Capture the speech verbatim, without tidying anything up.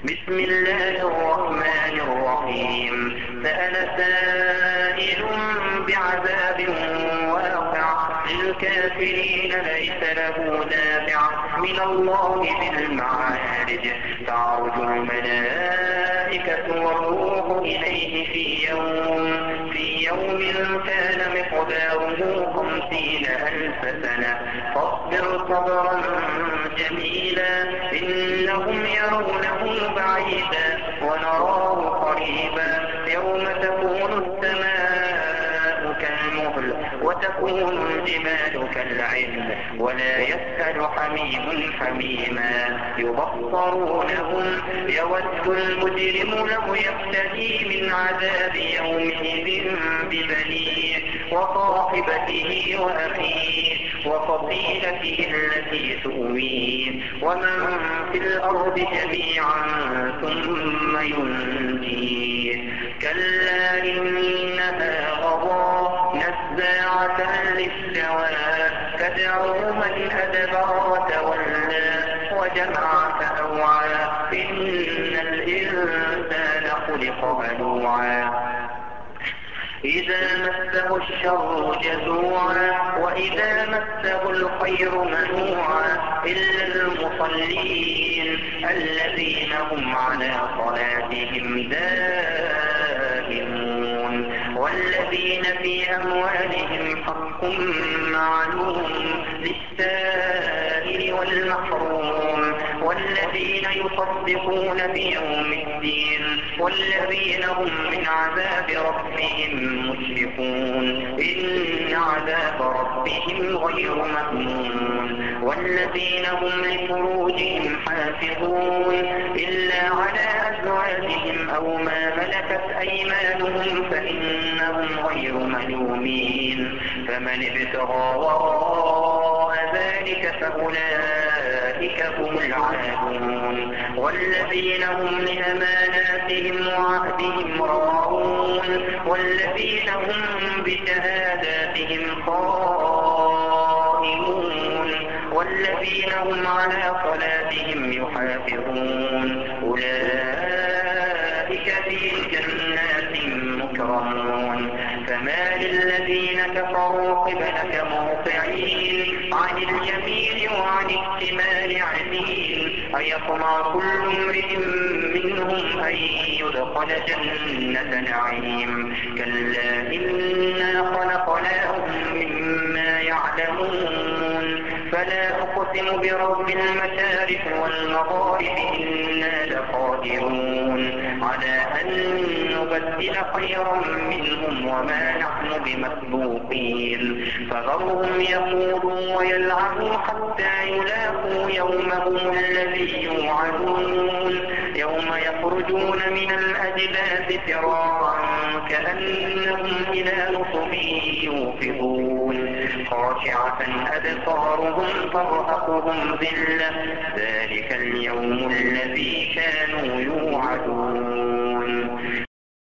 بسم الله الرحمن الرحيم سأل سائل بعذاب واقع للكافرين ليس له دافع من الله ذي المعارج تعرج الملائكة والروح إليه في يوم في يوم كان مقداره خمسين ألف سنة فاصبر صبرا جميلا إنهم يرونه بعيدا ونراه قريبا يوم تكون السماء كالمهل وتكون الجبال كالعهن ولا يسأل حميم حميما يبصرونهم يود المجرم لو يفتدي من عذاب يومئذ ببنيه وصاحبته وأخيه وفصيلته التي تؤويه ومن في الأرض جميعا ثم ينجيه كلا إنها غضى نزاعة للشوى تدعو من أدبر وتولى وجمع فأوعى إن الإنسان خلق هلوعا إذا مسه الشر جزوعا وإذا مسه الخير منوعا إلا المصلين الذين هم على صلاتهم دائمون والذين في أموالهم حق معلوم للسائل والمحروم والذين يصدقون بيوم الدين والذين هم من عذاب ربهم مشفقون إن عذاب ربهم غير مأمون والذين هم لفروجهم حافظون إلا على أزواجهم أو ما ملكت أيمانهم فإنهم غير ملومين فمن ابتغى وراء ذلك فأولئك هم العادون والذين هم لأماناتهم وعهدهم راعون والذين هم بشهاداتهم قائمون والذين هم على صلاتهم يحافظون أولئك في جنات مكرمون فما للذين كفروا قبلك مهطعين عن اليمين وعن الشمال عزين أيطمع كل امرئ منهم أن يدخل جنة نعيم كلا إنا خلقناهم مما يعلمون فلا أقسم برب المشارق والمغارب إنا لقادرون على أن نبدل خيرا منهم وما نحن بمسبوقين فذرهم يخوضوا ويلعبوا حتى يلاقوا يومهم الذي يوعدون يوم يخرجون من الأجداث سراعا كأنهم إلى نصب يوفضون خاشعة أبصارهم ترهقهم ذلة ذلك اليوم الذي كانوا يوعدون